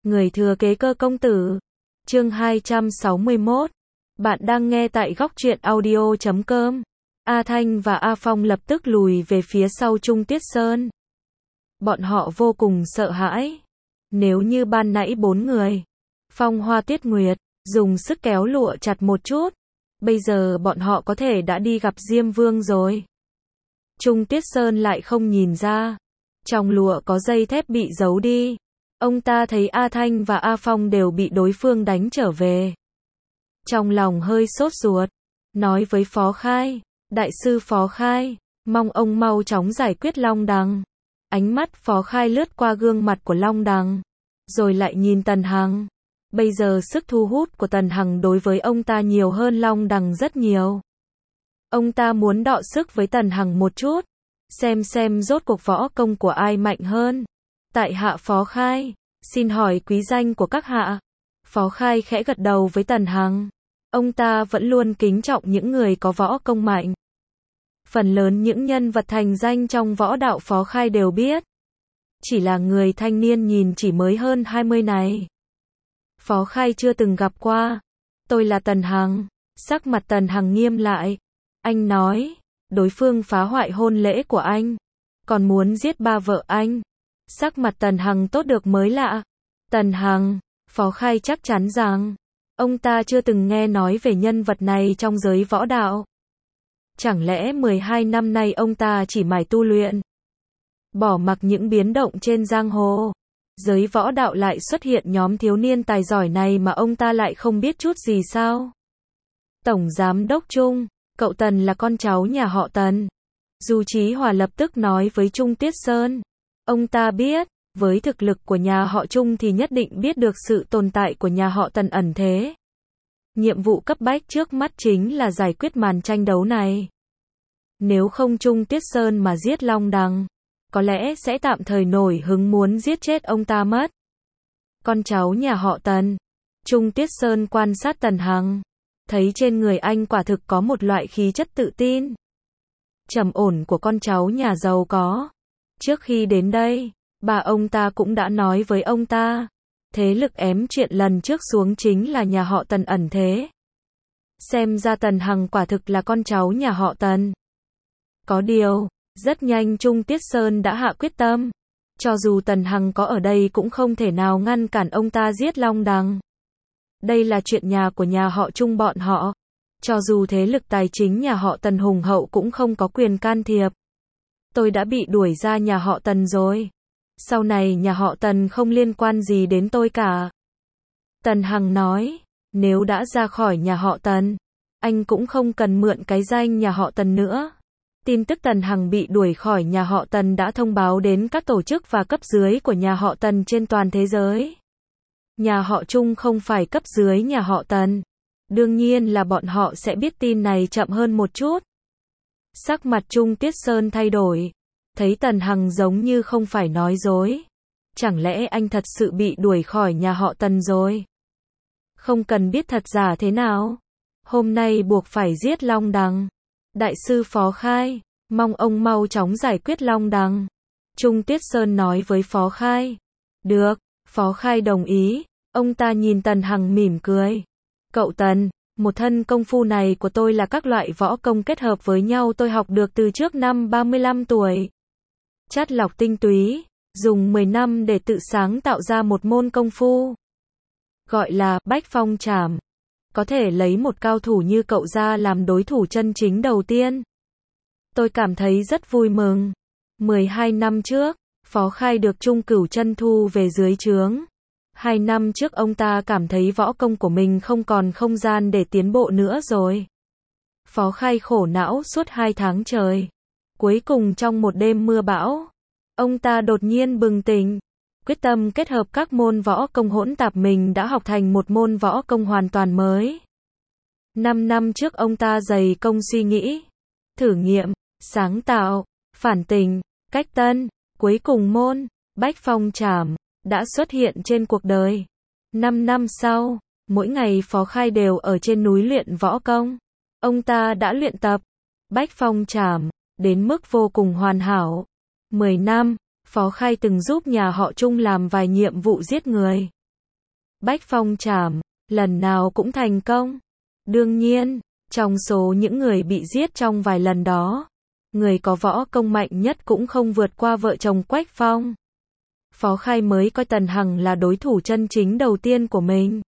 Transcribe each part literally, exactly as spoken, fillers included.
Người thừa kế Cơ công tử. Chương hai trăm sáu mươi mốt. Bạn đang nghe tại góc truyện audio chấm com. A Thanh và A Phong lập tức lùi về phía sau Trung Tiết Sơn. Bọn họ vô cùng sợ hãi. Nếu như ban nãy bốn người, Phong Hoa Tuyết Nguyệt, dùng sức kéo lụa chặt một chút, bây giờ bọn họ có thể đã đi gặp Diêm Vương rồi. Trung Tiết Sơn lại không nhìn ra. Trong lụa có dây thép bị giấu đi. Ông ta thấy A Thanh và A Phong đều bị đối phương đánh trở về. Trong lòng hơi sốt ruột, nói với Phó Khai, đại sư Phó Khai, mong ông mau chóng giải quyết Long Đằng. Ánh mắt Phó Khai lướt qua gương mặt của Long Đằng, rồi lại nhìn Tần Hằng. Bây giờ sức thu hút của Tần Hằng đối với ông ta nhiều hơn Long Đằng rất nhiều. Ông ta muốn đọ sức với Tần Hằng một chút, xem xem rốt cuộc võ công của ai mạnh hơn. Tại hạ Phó Khai, xin hỏi quý danh của các hạ. Phó Khai khẽ gật đầu với Tần Hằng. Ông ta vẫn luôn kính trọng những người có võ công mạnh. Phần lớn những nhân vật thành danh trong võ đạo Phó Khai đều biết. Chỉ là người thanh niên nhìn chỉ mới hơn hai mươi này. Phó Khai chưa từng gặp qua. Tôi là Tần Hằng. Sắc mặt Tần Hằng nghiêm lại. Anh nói, đối phương phá hoại hôn lễ của anh, còn muốn giết ba vợ anh. Sắc mặt Tần Hằng tốt được mới lạ. Tần Hằng, Phó Khai chắc chắn rằng, ông ta chưa từng nghe nói về nhân vật này trong giới võ đạo. Chẳng lẽ mười hai năm nay ông ta chỉ mải tu luyện, bỏ mặc những biến động trên giang hồ. Giới võ đạo lại xuất hiện nhóm thiếu niên tài giỏi này mà ông ta lại không biết chút gì sao? Tổng Giám Đốc Trung, cậu Tần là con cháu nhà họ Tần. Du Chí Hòa lập tức nói với Trung Tiết Sơn. Ông ta biết, với thực lực của nhà họ Trung thì nhất định biết được sự tồn tại của nhà họ Tần ẩn thế. Nhiệm vụ cấp bách trước mắt chính là giải quyết màn tranh đấu này. Nếu không Trung Tiết Sơn mà giết Long Đằng, có lẽ sẽ tạm thời nổi hứng muốn giết chết ông ta mất. Con cháu nhà họ Tần. Trung Tiết Sơn quan sát Tần Hằng, thấy trên người anh quả thực có một loại khí chất tự tin, trầm ổn của con cháu nhà giàu có. Trước khi đến đây, bà ông ta cũng đã nói với ông ta, thế lực ém chuyện lần trước xuống chính là nhà họ Tần ẩn thế. Xem ra Tần Hằng quả thực là con cháu nhà họ Tần. Có điều, rất nhanh Trung Tiết Sơn đã hạ quyết tâm. Cho dù Tần Hằng có ở đây cũng không thể nào ngăn cản ông ta giết Long Đằng. Đây là chuyện nhà của nhà họ Trung bọn họ. Cho dù thế lực tài chính nhà họ Tần hùng hậu cũng không có quyền can thiệp. Tôi đã bị đuổi ra nhà họ Tần rồi. Sau này nhà họ Tần không liên quan gì đến tôi cả. Tần Hằng nói, nếu đã ra khỏi nhà họ Tần, anh cũng không cần mượn cái danh nhà họ Tần nữa. Tin tức Tần Hằng bị đuổi khỏi nhà họ Tần đã thông báo đến các tổ chức và cấp dưới của nhà họ Tần trên toàn thế giới. Nhà họ Trung không phải cấp dưới nhà họ Tần. Đương nhiên là bọn họ sẽ biết tin này chậm hơn một chút. Sắc mặt Trung Tiết Sơn thay đổi. Thấy Tần Hằng giống như không phải nói dối. Chẳng lẽ anh thật sự bị đuổi khỏi nhà họ Tần rồi? Không cần biết thật giả thế nào. Hôm nay buộc phải giết Long Đằng. Đại sư Phó Khai, mong ông mau chóng giải quyết Long Đằng. Trung Tiết Sơn nói với Phó Khai. Được, Phó Khai đồng ý. Ông ta nhìn Tần Hằng mỉm cười. Cậu Tần, một thân công phu này của tôi là các loại võ công kết hợp với nhau tôi học được từ trước năm ba mươi lăm tuổi. Chắt lọc tinh túy, dùng mười năm để tự sáng tạo ra một môn công phu. Gọi là Bách Phong Trảm. Có thể lấy một cao thủ như cậu ra làm đối thủ chân chính đầu tiên. Tôi cảm thấy rất vui mừng. mười hai năm trước, Phó Khai được Trung Cửu Chân thu về dưới trướng. Hai năm trước ông ta cảm thấy võ công của mình không còn không gian để tiến bộ nữa rồi. Phó Khai khổ não suốt hai tháng trời. Cuối cùng trong một đêm mưa bão, ông ta đột nhiên bừng tỉnh. Quyết tâm kết hợp các môn võ công hỗn tạp mình đã học thành một môn võ công hoàn toàn mới. Năm năm trước ông ta dày công suy nghĩ, thử nghiệm, sáng tạo, phản tình, cách tân, cuối cùng môn Bách Phong Trảm đã xuất hiện trên cuộc đời. Năm năm sau, mỗi ngày Phó Khai đều ở trên núi luyện võ công. Ông ta đã luyện tập Bách Phong Trảm đến mức vô cùng hoàn hảo. Mười năm, Phó Khai từng giúp nhà họ Trung làm vài nhiệm vụ giết người. Bách Phong Trảm, lần nào cũng thành công. Đương nhiên, trong số những người bị giết trong vài lần đó, người có võ công mạnh nhất cũng không vượt qua vợ chồng Quách Phong. Phó Khai mới coi Tần Hằng là đối thủ chân chính đầu tiên của mình.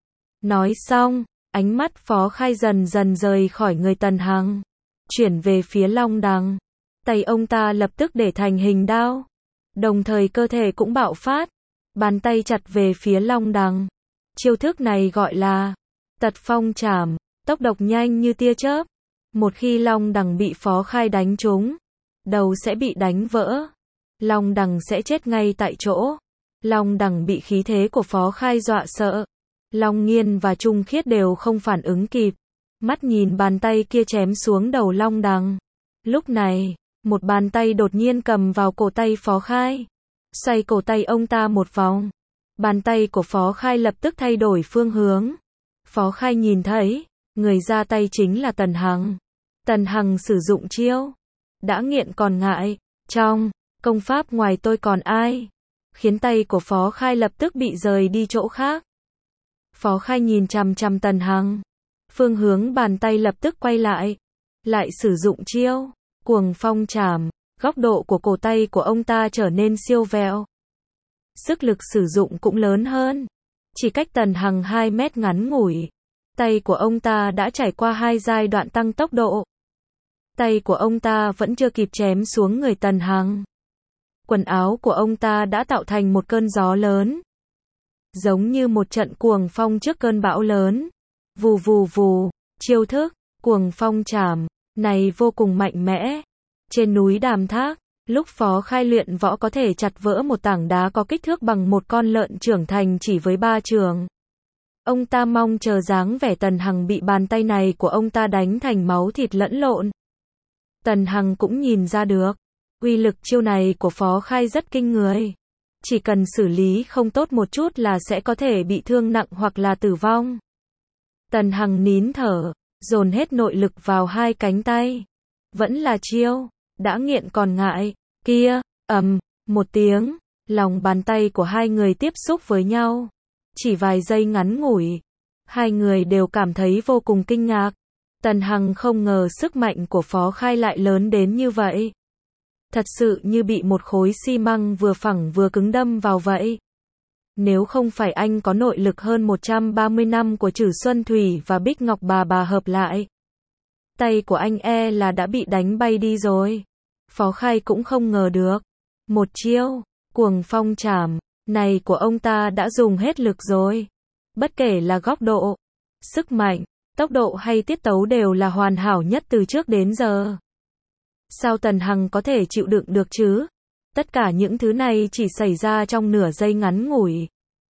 Nói xong, ánh mắt Phó Khai dần dần rời khỏi người Tần Hằng, chuyển về phía Long Đằng. Tay ông ta lập tức để thành hình đao, đồng thời cơ thể cũng bạo phát, bàn tay chặt về phía Long Đằng. Chiêu thức này gọi là Tật Phong Trảm, tốc độc nhanh như tia chớp. Một khi Long Đằng bị Phó Khai đánh trúng, đầu sẽ bị đánh vỡ. Long Đằng sẽ chết ngay tại chỗ. Long Đằng bị khí thế của Phó Khai dọa sợ. Long Nghiên và Trung Khiết đều không phản ứng kịp, mắt nhìn bàn tay kia chém xuống đầu Long Đằng. Lúc này, một bàn tay đột nhiên cầm vào cổ tay Phó Khai, xoay cổ tay ông ta một vòng. Bàn tay của Phó Khai lập tức thay đổi phương hướng. Phó Khai nhìn thấy, người ra tay chính là Tần Hằng. Tần Hằng sử dụng chiêu đã nghiện còn ngại, trong công pháp ngoài tôi còn ai, khiến tay của Phó Khai lập tức bị rời đi chỗ khác. Phó Khai nhìn chằm chằm Tần Hằng, phương hướng bàn tay lập tức quay lại, lại sử dụng chiêu Cuồng Phong Trảm. Góc độ của cổ tay của ông ta trở nên siêu vẹo, sức lực sử dụng cũng lớn hơn. Chỉ cách Tần Hằng hai mét ngắn ngủi, tay của ông ta đã trải qua hai giai đoạn tăng tốc độ. Tay của ông ta vẫn chưa kịp chém xuống người Tần Hằng, quần áo của ông ta đã tạo thành một cơn gió lớn, giống như một trận cuồng phong trước cơn bão lớn. Vù vù vù, chiêu thức Cuồng Phong Trảm này vô cùng mạnh mẽ. Trên núi Đàm Thác, lúc Phó Khai luyện võ có thể chặt vỡ một tảng đá có kích thước bằng một con lợn trưởng thành chỉ với ba chưởng. Ông ta mong chờ dáng vẻ Tần Hằng bị bàn tay này của ông ta đánh thành máu thịt lẫn lộn. Tần Hằng cũng nhìn ra được, uy lực chiêu này của Phó Khai rất kinh người. Chỉ cần xử lý không tốt một chút là sẽ có thể bị thương nặng hoặc là tử vong. Tần Hằng nín thở, dồn hết nội lực vào hai cánh tay. Vẫn là chiêu đã nghiện còn ngại. Kia, ầm, một tiếng, lòng bàn tay của hai người tiếp xúc với nhau. Chỉ vài giây ngắn ngủi, hai người đều cảm thấy vô cùng kinh ngạc. Tần Hằng không ngờ sức mạnh của Phó Khai lại lớn đến như vậy. Thật sự như bị một khối xi măng vừa phẳng vừa cứng đâm vào vậy. Nếu không phải anh có nội lực hơn một trăm ba mươi năm của Trử Xuân Thủy và Bích Ngọc bà bà hợp lại, tay của anh e là đã bị đánh bay đi rồi. Phó Khai cũng không ngờ được, một chiêu Cuồng Phong Trảm này của ông ta đã dùng hết lực rồi. Bất kể là góc độ, sức mạnh, tốc độ hay tiết tấu đều là hoàn hảo nhất từ trước đến giờ. Sao Tần Hằng có thể chịu đựng được chứ? Tất cả những thứ này chỉ xảy ra trong nửa giây ngắn ngủi.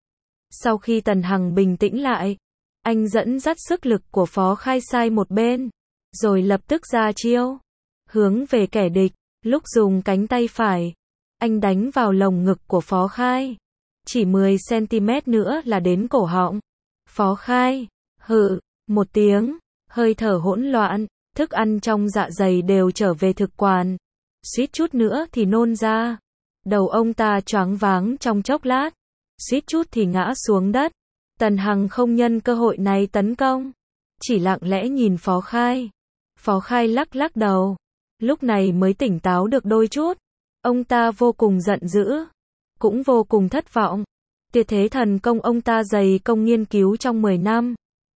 Sau khi Tần Hằng bình tĩnh lại, anh dẫn dắt sức lực của Phó Khai sai một bên, rồi lập tức ra chiêu, hướng về kẻ địch. Lúc dùng cánh tay phải, anh đánh vào lồng ngực của Phó Khai. Chỉ mười xăng ti mét nữa là đến cổ họng. Phó Khai, hự, một tiếng, hơi thở hỗn loạn, thức ăn trong dạ dày đều trở về thực quản. Suýt chút nữa thì nôn ra. Đầu ông ta choáng váng trong chốc lát, suýt chút thì ngã xuống đất. Tần Hằng không nhân cơ hội này tấn công, chỉ lặng lẽ nhìn Phó Khai. Phó Khai lắc lắc đầu, lúc này mới tỉnh táo được đôi chút. Ông ta vô cùng giận dữ, cũng vô cùng thất vọng. Tuyệt thế thần công ông ta dày công nghiên cứu trong mười năm.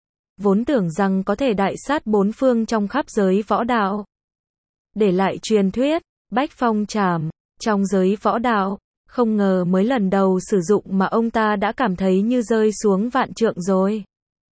Vốn tưởng rằng có thể đại sát bốn phương trong khắp giới võ đạo. Để lại truyền thuyết, Bách Phong Trảm, trong giới võ đạo. Không ngờ mới lần đầu sử dụng mà ông ta đã cảm thấy như rơi xuống vạn trượng rồi.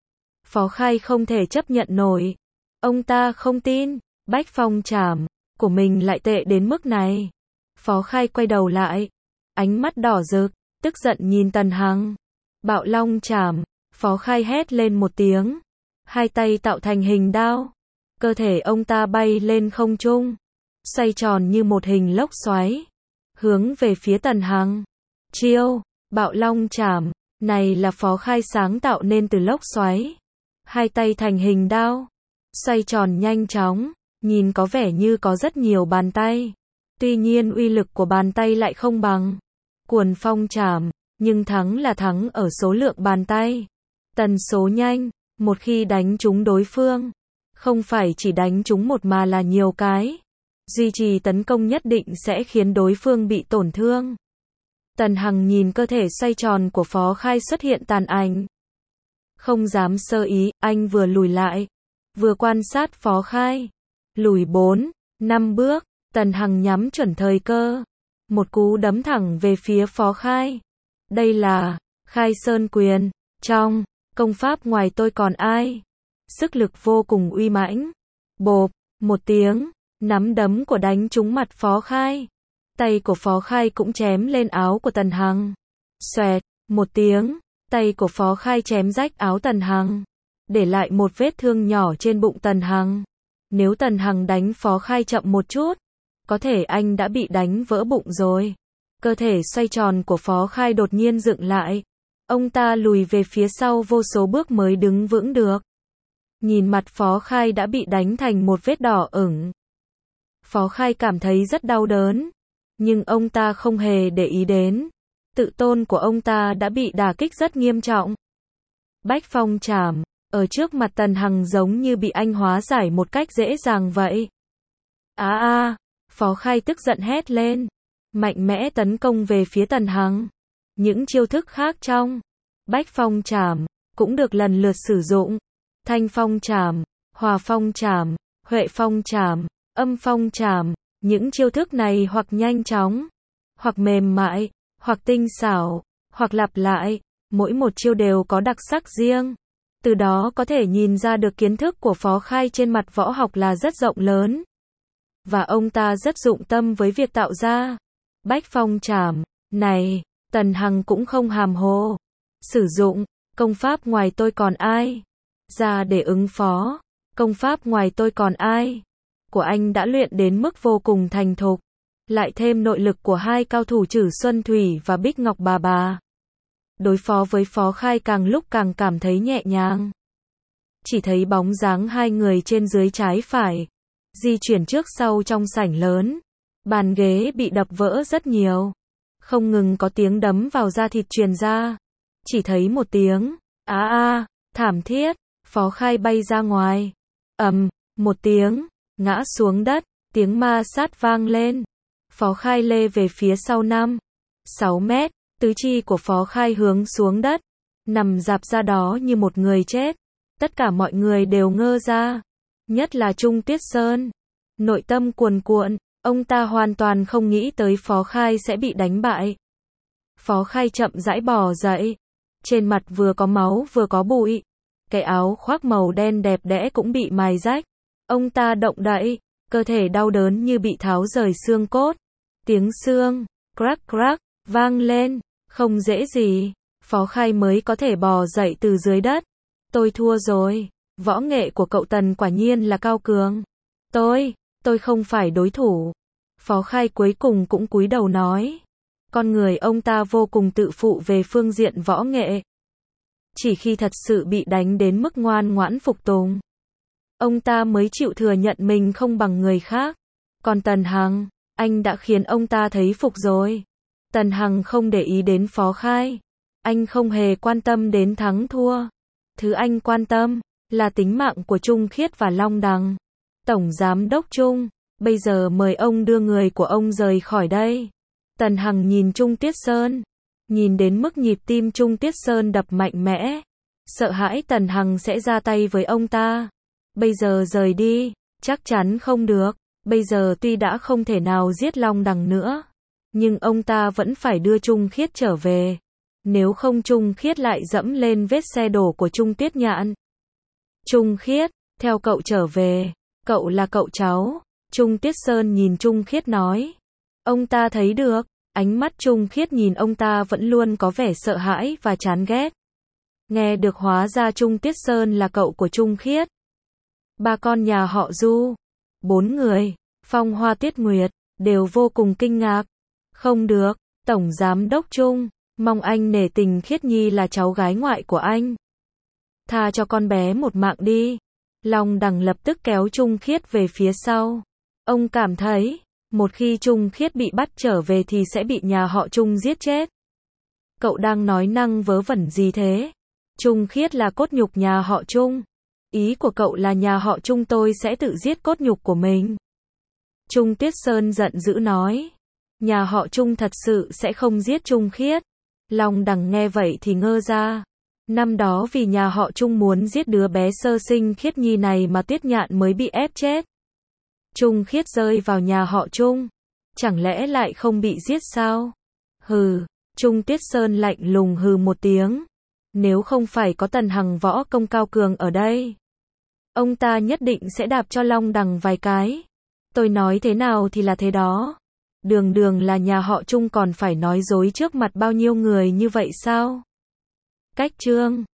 Phó Khai không thể chấp nhận nổi. Ông ta không tin, Bách Phong Trảm của mình lại tệ đến mức này. Phó Khai quay đầu lại, ánh mắt đỏ rực, tức giận nhìn Tần Hằng. Bạo Long Trảm, Phó Khai hét lên một tiếng. Hai tay tạo thành hình đao. Cơ thể ông ta bay lên không trung, xoay tròn như một hình lốc xoáy, hướng về phía Tần Hằng. Chiêu Bạo Long Trảm này là Phó Khai sáng tạo nên từ lốc xoáy. Hai tay thành hình đao, xoay tròn nhanh chóng, nhìn có vẻ như có rất nhiều bàn tay. Tuy nhiên uy lực của bàn tay lại không bằng Cuồng Phong Trảm. nhưng thắng là thắng ở số lượng bàn tay. Tần số nhanh, một khi đánh trúng đối phương, không phải chỉ đánh trúng một mà là nhiều cái. Duy trì tấn công nhất định sẽ khiến đối phương bị tổn thương. Tần Hằng nhìn cơ thể xoay tròn của Phó Khai xuất hiện tàn ảnh. Không dám sơ ý, anh vừa lùi lại, vừa quan sát Phó Khai. Lùi bốn, năm bước, Tần Hằng nhắm chuẩn thời cơ. Một cú đấm thẳng về phía Phó Khai. Đây là Khai Sơn Quyền. Trong công pháp ngoài tôi còn ai? Sức lực vô cùng uy mãnh. Bộp, một tiếng, nắm đấm của đánh trúng mặt Phó Khai. Tay của Phó Khai cũng chém lên áo của Tần Hằng. Xoẹt, một tiếng, tay của Phó Khai chém rách áo Tần Hằng, để lại một vết thương nhỏ trên bụng Tần Hằng. Nếu Tần Hằng đánh Phó Khai chậm một chút, có thể anh đã bị đánh vỡ bụng rồi. Cơ thể xoay tròn của Phó Khai đột nhiên dựng lại. Ông ta lùi về phía sau vô số bước mới đứng vững được. Nhìn mặt Phó Khai đã bị đánh thành một vết đỏ ửng. Phó Khai cảm thấy rất đau đớn, nhưng ông ta không hề để ý đến. Tự tôn của ông ta đã bị đả kích rất nghiêm trọng. Bách Phong Trảm, ở trước mặt Tần Hằng giống như bị anh hóa giải một cách dễ dàng vậy. Á à, a, Phó Khai tức giận hét lên, mạnh mẽ tấn công về phía Tần Hằng. Những chiêu thức khác trong Bách Phong Trảm cũng được lần lượt sử dụng. Thanh Phong Trảm, Hòa Phong Trảm, Huệ Phong Trảm, Âm Phong Trảm. Những chiêu thức này hoặc nhanh chóng, hoặc mềm mại, hoặc tinh xảo, hoặc lặp lại, mỗi một chiêu đều có đặc sắc riêng. Từ đó có thể nhìn ra được kiến thức của Phó Khai trên mặt võ học là rất rộng lớn. Và ông ta rất dụng tâm với việc tạo ra Bách Phong Trảm này. Tần Hằng cũng không hàm hồ. Sử dụng công pháp ngoài tôi còn ai? Ra để ứng phó. Công pháp ngoài tôi còn ai? Của anh đã luyện đến mức vô cùng thành thục. Lại thêm nội lực của hai cao thủ Trử Xuân Thủy và Bích Ngọc Bà Bà. Đối phó với Phó Khai càng lúc càng cảm thấy nhẹ nhàng. Chỉ thấy bóng dáng hai người trên dưới trái phải, di chuyển trước sau trong sảnh lớn. Bàn ghế bị đập vỡ rất nhiều. Không ngừng có tiếng đấm vào da thịt truyền ra. Chỉ thấy một tiếng, á a, à, thảm thiết, Phó Khai bay ra ngoài. Ầm, một tiếng, ngã xuống đất, tiếng ma sát vang lên. Phó Khai lê về phía sau năm, sáu mét, tứ chi của Phó Khai hướng xuống đất, nằm rạp ra đó như một người chết. Tất cả mọi người đều ngơ ra, nhất là Trung Tiết Sơn. Nội tâm cuồn cuộn, ông ta hoàn toàn không nghĩ tới Phó Khai sẽ bị đánh bại. Phó Khai chậm rãi bò dậy, trên mặt vừa có máu vừa có bụi. Cái áo khoác màu đen đẹp đẽ cũng bị mài rách. Ông ta động đậy, cơ thể đau đớn như bị tháo rời xương cốt. Tiếng xương, crack crack, vang lên, không dễ gì. Phó Khai mới có thể bò dậy từ dưới đất. Tôi thua rồi, võ nghệ của cậu Tần quả nhiên là cao cường. Tôi, tôi không phải đối thủ. Phó Khai cuối cùng cũng cúi đầu nói. Con người ông ta vô cùng tự phụ về phương diện võ nghệ. Chỉ khi thật sự bị đánh đến mức ngoan ngoãn phục tùng, ông ta mới chịu thừa nhận mình không bằng người khác. Còn Tần Hằng, anh đã khiến ông ta thấy phục rồi. Tần Hằng không để ý đến Phó Khai. Anh không hề quan tâm đến thắng thua. Thứ anh quan tâm là tính mạng của Trung Khiết và Long Đằng. Tổng Giám đốc Trung, bây giờ mời ông đưa người của ông rời khỏi đây. Tần Hằng nhìn Trung Tiết Sơn, nhìn đến mức nhịp tim Trung Tiết Sơn đập mạnh mẽ. Sợ hãi Tần Hằng sẽ ra tay với ông ta. Bây giờ rời đi, chắc chắn không được. Bây giờ tuy đã không thể nào giết Long Đằng nữa, nhưng ông ta vẫn phải đưa Trung Khiết trở về. Nếu không Trung Khiết lại dẫm lên vết xe đổ của Trung Tiết Nhạn. Trung Khiết, theo cậu trở về, cậu là cậu cháu. Trung Tiết Sơn nhìn Trung Khiết nói. Ông ta thấy được, ánh mắt Trung Khiết nhìn ông ta vẫn luôn có vẻ sợ hãi và chán ghét. Nghe được hóa ra Trung Tiết Sơn là cậu của Trung Khiết. Ba con nhà họ Du, bốn người, Phong Hoa Tiết Nguyệt, đều vô cùng kinh ngạc. Không được, Tổng Giám đốc Trung, mong anh nể tình Khiết Nhi là cháu gái ngoại của anh. Tha cho con bé một mạng đi. Long Đằng lập tức kéo Trung Khiết về phía sau. Ông cảm thấy, một khi Trung Khiết bị bắt trở về thì sẽ bị nhà họ Trung giết chết. Cậu đang nói năng vớ vẩn gì thế? Trung Khiết là cốt nhục nhà họ Trung. Ý của cậu là nhà họ Trung tôi sẽ tự giết cốt nhục của mình. Trung Tuyết Sơn giận dữ nói. Nhà họ Trung thật sự sẽ không giết Trung Khiết. Long Đằng nghe vậy thì ngơ ra. Năm đó vì nhà họ Trung muốn giết đứa bé sơ sinh Khiết Nhi này mà Tuyết Nhạn mới bị ép chết. Trung Khiết rơi vào nhà họ Trung. Chẳng lẽ lại không bị giết sao? Hừ, Trung Tuyết Sơn lạnh lùng hừ một tiếng. Nếu không phải có Tần Hằng võ công cao cường ở đây, ông ta nhất định sẽ đạp cho Long Đằng vài cái. Tôi nói thế nào thì là thế đó. Đường đường là nhà họ Trung còn phải nói dối trước mặt bao nhiêu người như vậy sao? Cách chương